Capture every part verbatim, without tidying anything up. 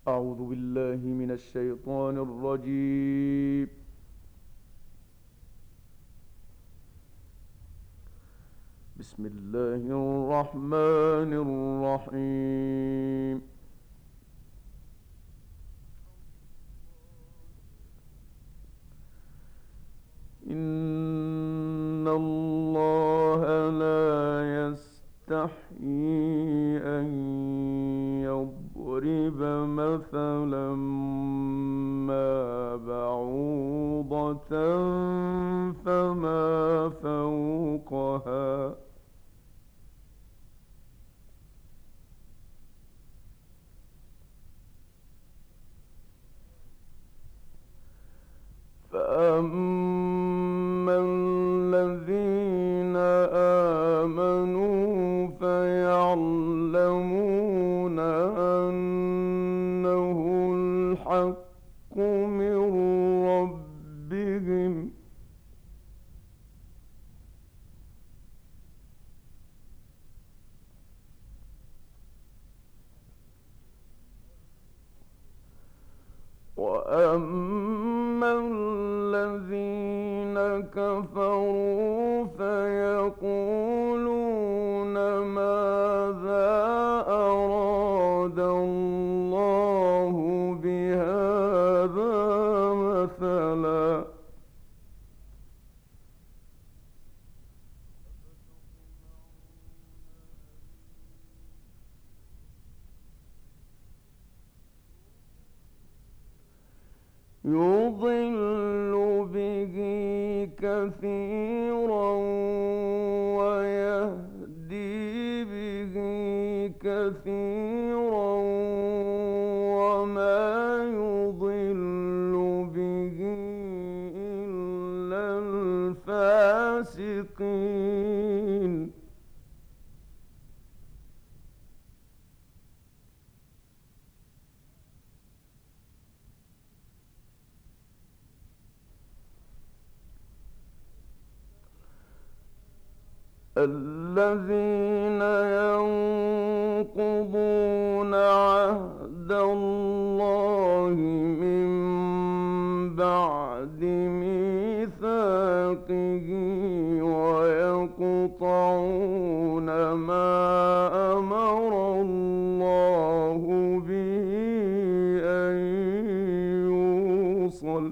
أعوذ بالله من الشيطان الرجيم. بسم الله الرحمن الرحيم. إن الله لا يستحيي أن يضرب مثلا ما بعوضة فما فوقها فأما الذين آمنوا فيعلمون أنه الحق من ربهم وأما الذين كفروا فيقولون ماذا أراد الله بهذا مثلا يضل به كثيرا ويهدي به كثيرا وما يضل به إلا الفاسقين. الذين ينقضون عهد الله من بعد ميثاقه ويقطعون ما أمر الله به أن يوصل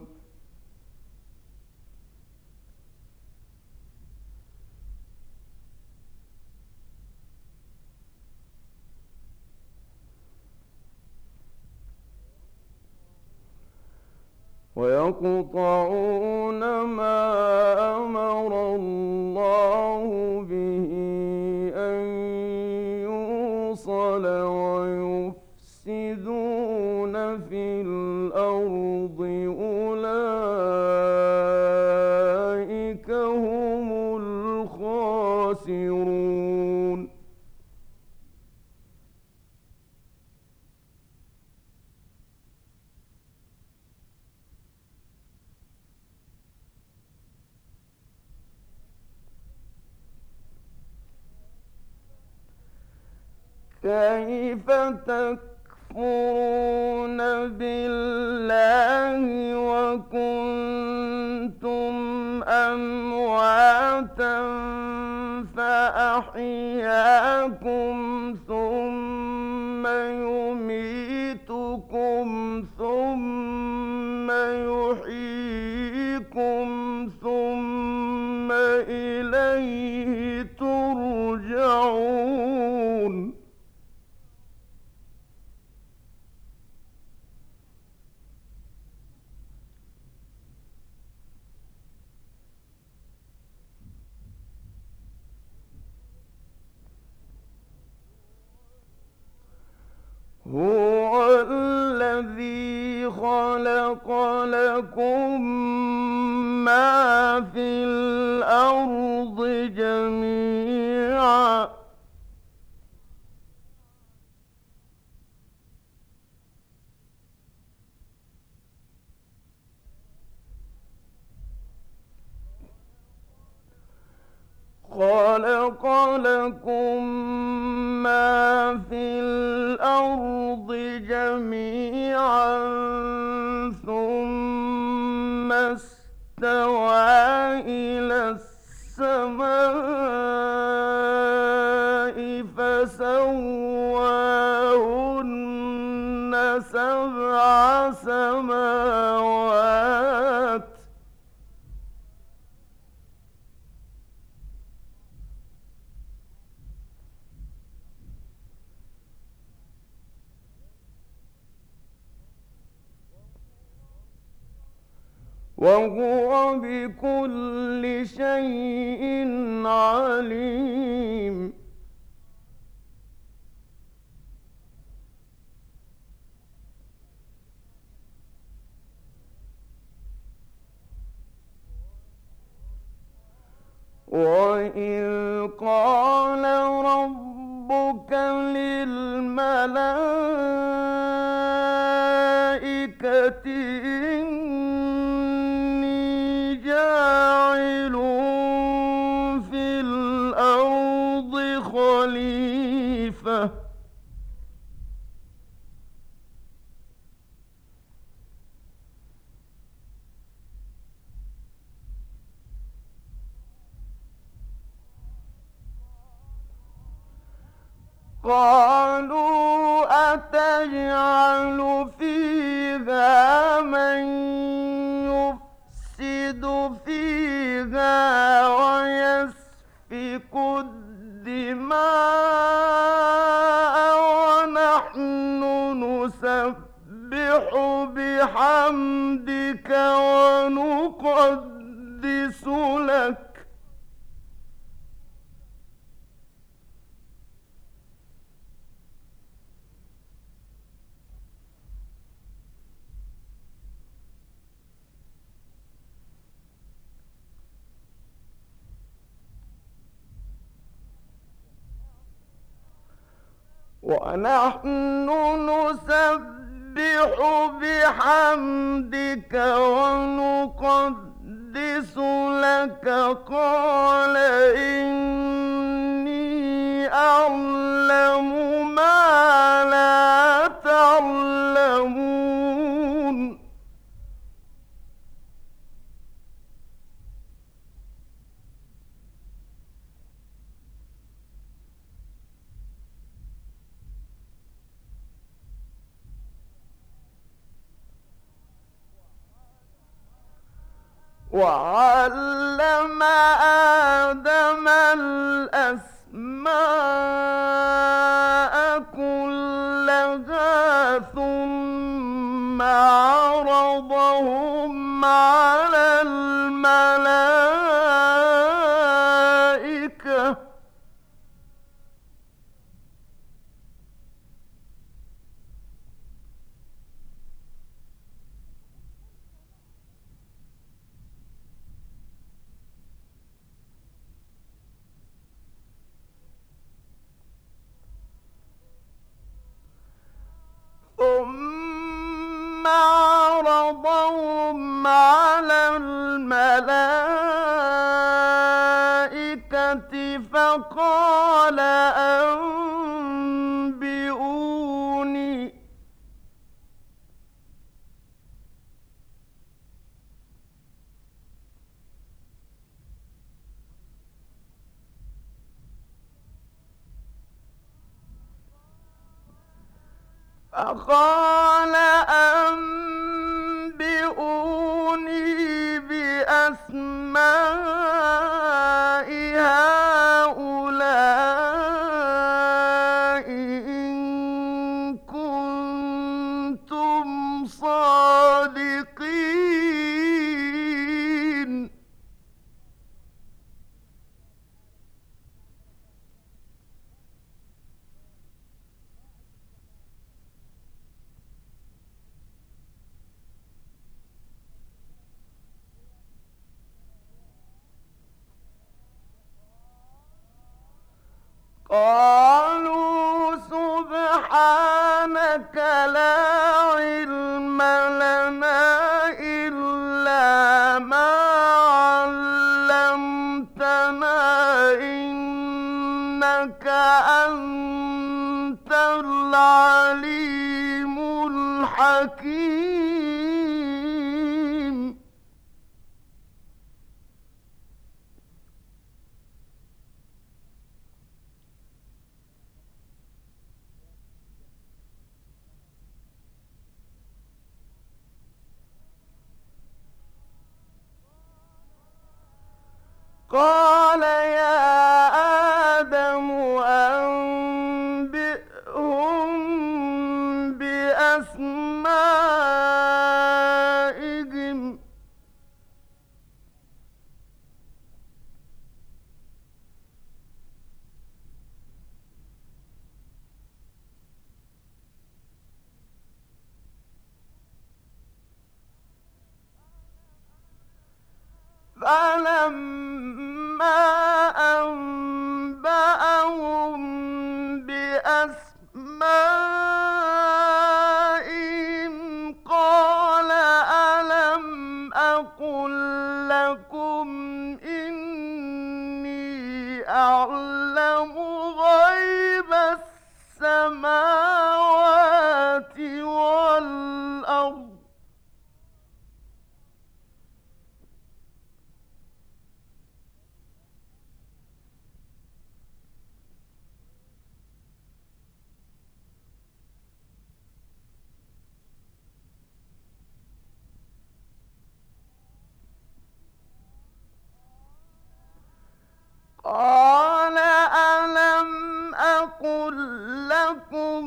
ويقطعون ما أمر الله به أن يوصل ويفسدون في الأرض أولئك هم الخاسرون. كيف تكفرون بالله وكنتم أمواتا فأحياكم ثم يميتكم ثم يحييكم ثم إليه ترجعون. هو الذي خلق لكم ما في الأرض جميعا خلق لكم ما في الأرض جميعا فسواهن سبع سماوات وهو بكل شيء عليم. وإذ قال ربك للملائكة إني جاعل في الأرض خليفة قالوا أتجعل فيها من يفسد فيها ويسفك الدماء ونحن نسبح بحمدك ونقدس لك ونحن نسبح بحمدك ونقدس لك قال إني أعلم ما لا تعلمون. وعلم آدم الأسماء كلها ثم عرضهم على الملائكة ثم عرضهم على الملائكة فقال أنبئوني فقال أنبئوني بأسماء هؤلاء إن كنتم صادقين. قالوا سبحانك لا علم لنا إلا ما علمتنا إنك أنت العليم الحكيم. قال يا آدم أنبئهم بأسمائهم فلما أنبأهم بأسمائهم قال ألم أقل لكم إني أعلم غيب السماوات والأرض قال ألم أقل لكم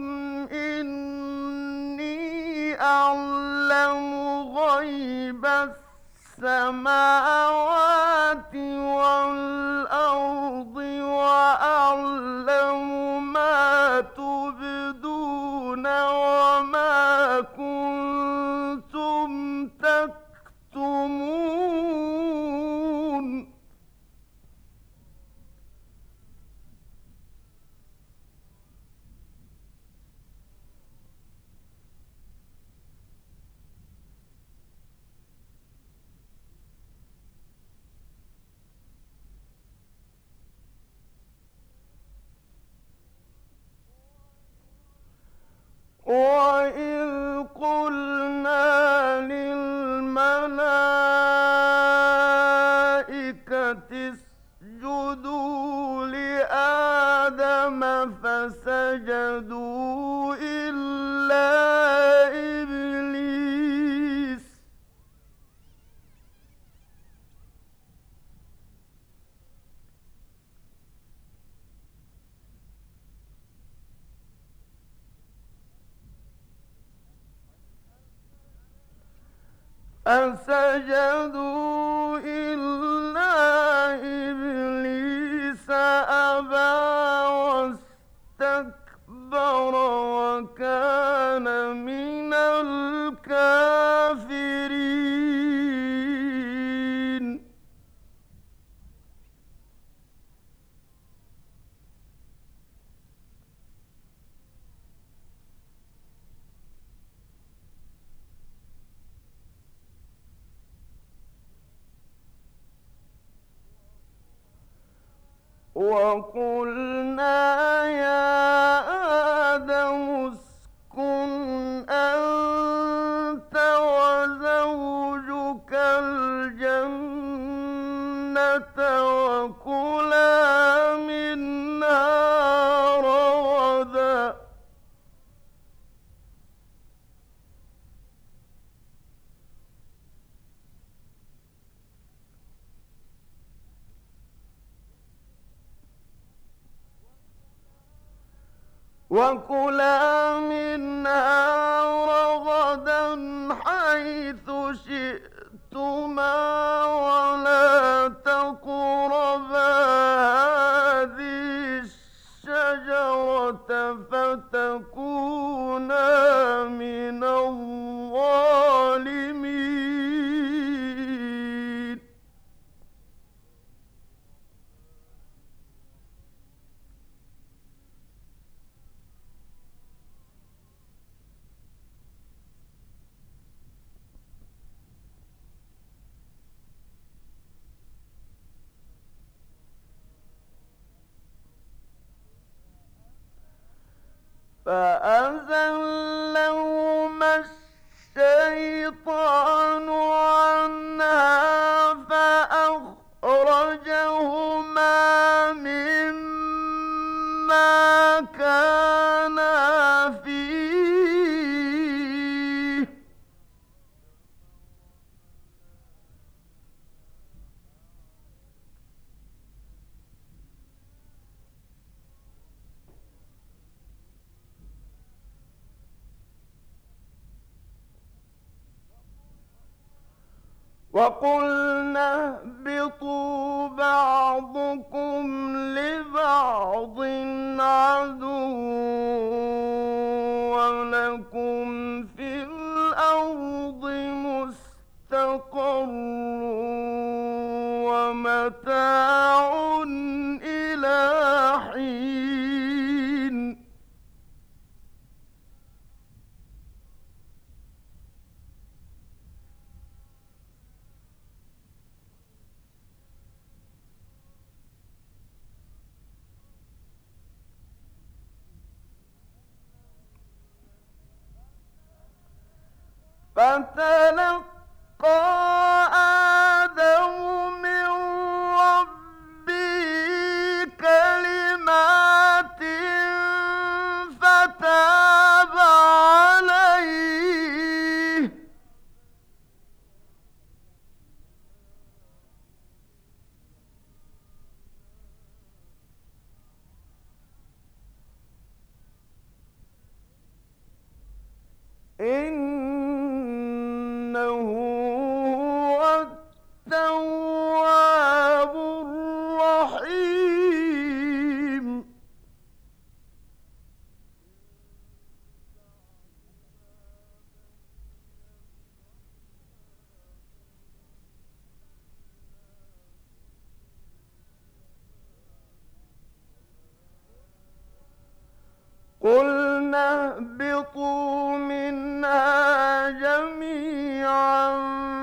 إني أعلم غيب السماوات والأرض وأعلم ما تبدون وما كنتم تكتمون وَإِذْ قُلْنَا لِلْمَلَائِكَةِ اسْجُدُوا لِآدَمَ فَسَجَدُوا إِلَّا إِبْلِيسَ فسجدوا إلا إبليس أبى واستكبر وكان من الكافرين وقلنا يا آدم اسكن أنت وزوجك الجنة وكلا منها رغدا وكلا منها رغدا حيث شئتما ولا تقربا هذه الشجرة فتكونا من الظالمين فأزلهما الشيطان عنها فأخرجهما مما كانا فيه وقلنا اهبطوا بعضكم لبعض عدو ولكم في الأرض مستقر ومتاع إلى حين. فتلقى آدم من ربه كلمات فتاب عليه إنه هو التواب الرحيم. قلنا اهبطوا منها جميعا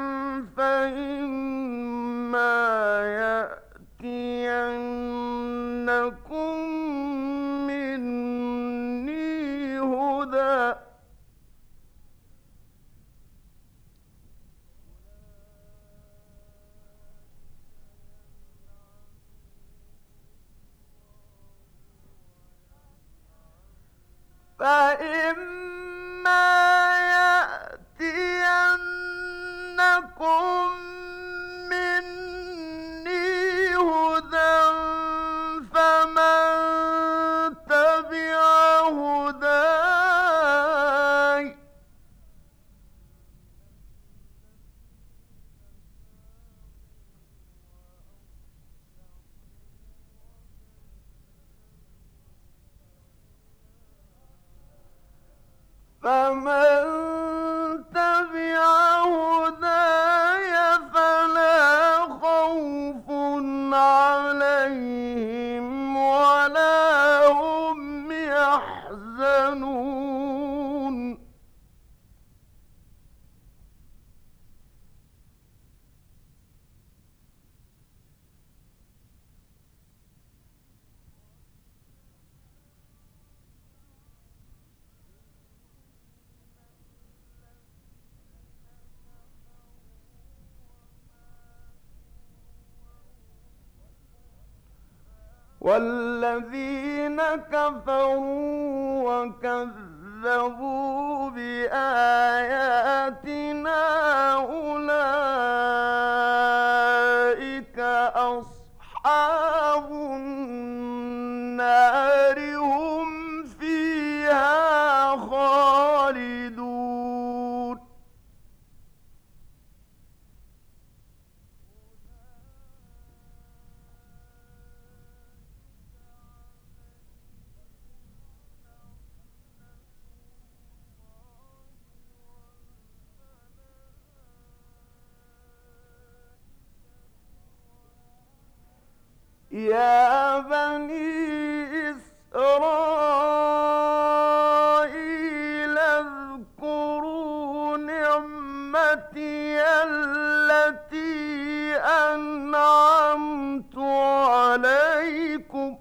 فإما يأتينكم مني هدى فإما يأتينكم مني هدى فمن تبع هداي فمن تبع هداي فلا خوف عليهم ولا هم يحزنون. والذين كفروا وكذبوا بآياتنا أولئك أصحاب النار هم فيها خالدون. يا بني إسرائيل اذكروا نعمتي التي أنعمت عليكم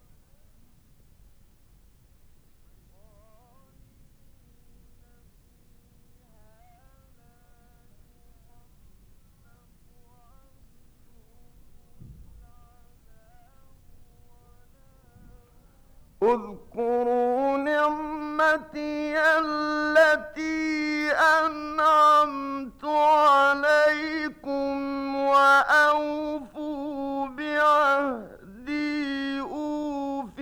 اذكروا نعمتي التي أنعمت عليكم وأوفوا بعهدي أوف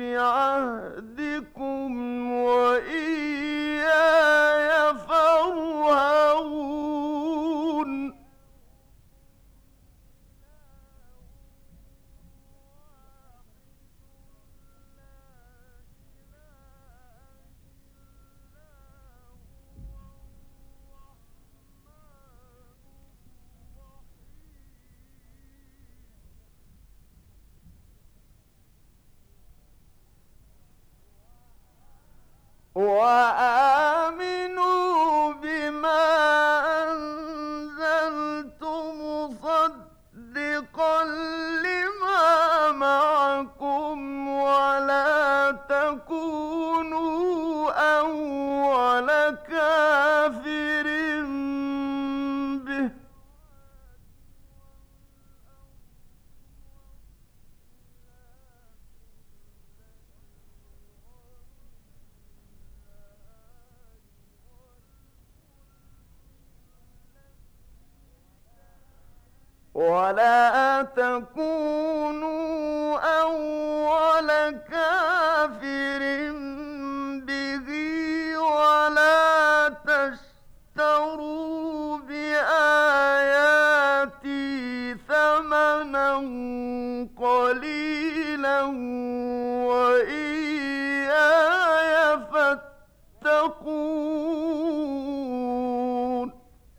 بعهدكم وإياي فارهبون. وآمنوا بما أنزلت مصدقا لما معكم ولا تكونوا أول كافر به ولا تكونوا أول كافر به ولا تشتروا بآياتي ثمنا قليلا وإياي فاتقون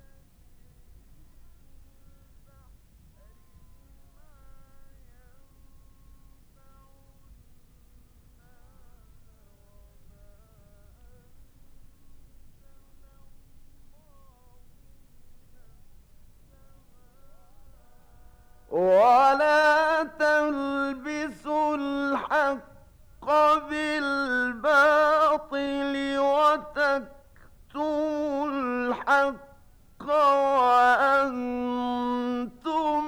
ولا تلبسوا الحق بالباطل وتكتموا الحق وأنتم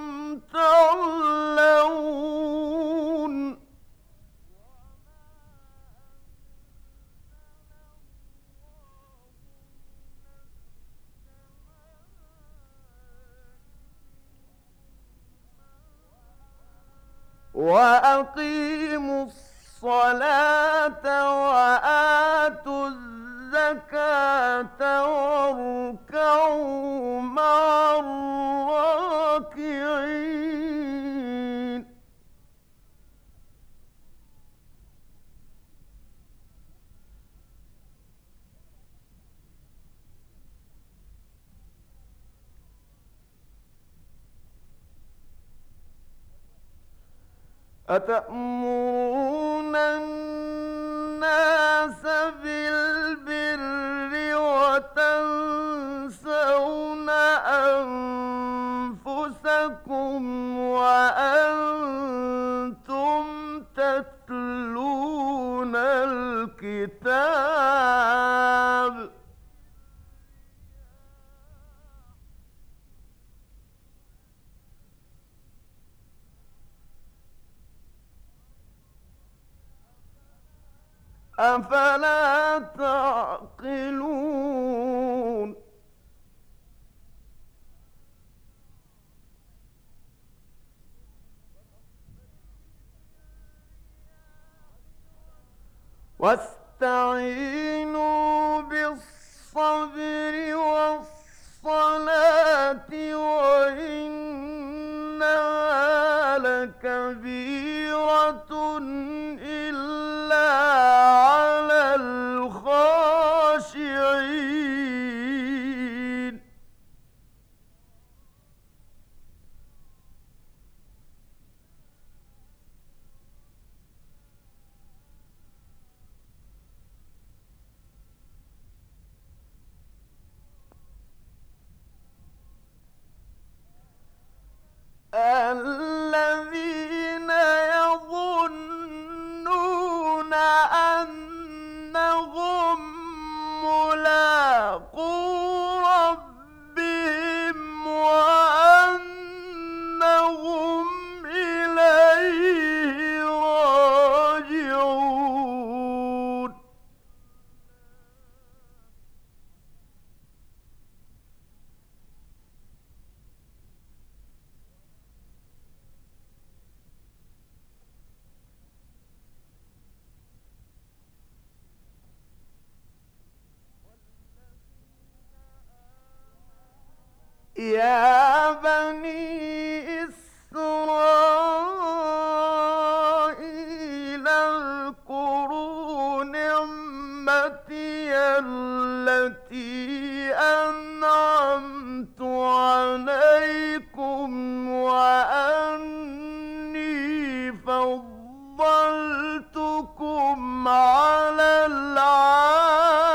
تعلمون وأقيموا الصلاة وآتوا الزكاة واركعوا مع الراكعين أتأمرون الناس بالبر وتنسون أنفسكم وأنتم تتلون الكتاب أفلا تعقلون واستعينوا بالصبر والصلاة وإنها لكبيرة إلا على الخاشعين الذين يظنون أنهم ملاقو ربهم وأنهم إليه راجعون يا بني إسرائيل اذكروا نعمتي التي أنعمت عليكم وأني فضلتكم على العالمين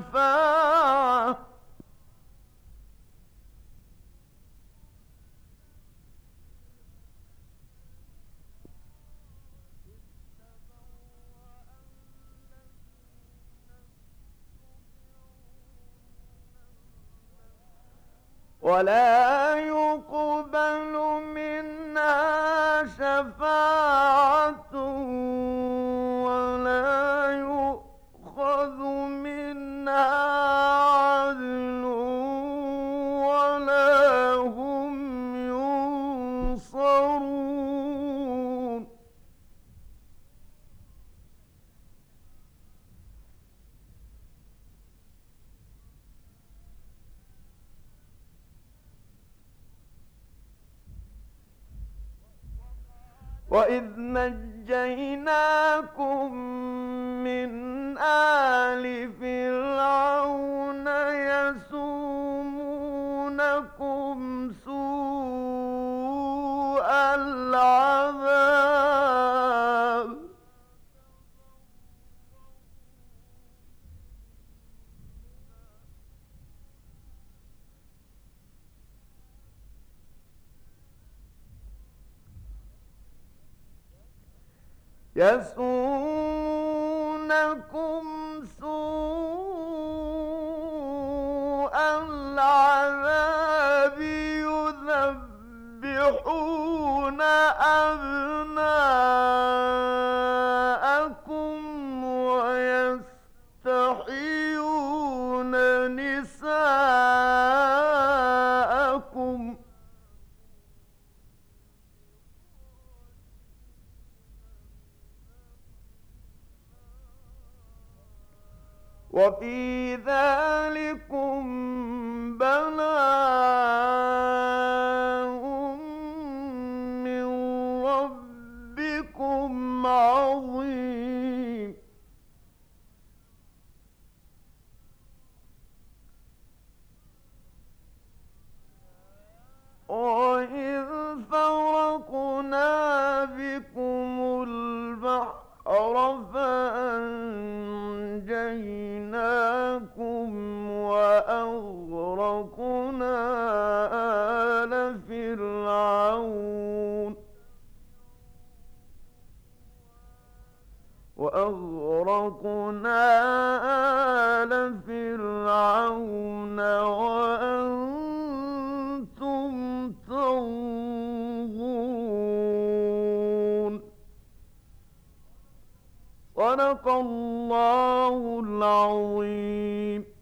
الشفاعة ولا يقبل منها شفاعة ولا يؤخذ منها عدل ولا هم ينصرون وإذ نجيناكم من آل فرعون يسومونكم سوء العذاب يسومونكم سوء العذاب يذبحون أبناءكم ويستحيون نساءكم وفي ذلكم بلاء من ربكم عظيم وإذ فرقنا بكم البحر فأنجيناكم وأغرقنا آل فرعون وأغرقنا آل فرعون وأنتم تنظرون صدق الله العظيم.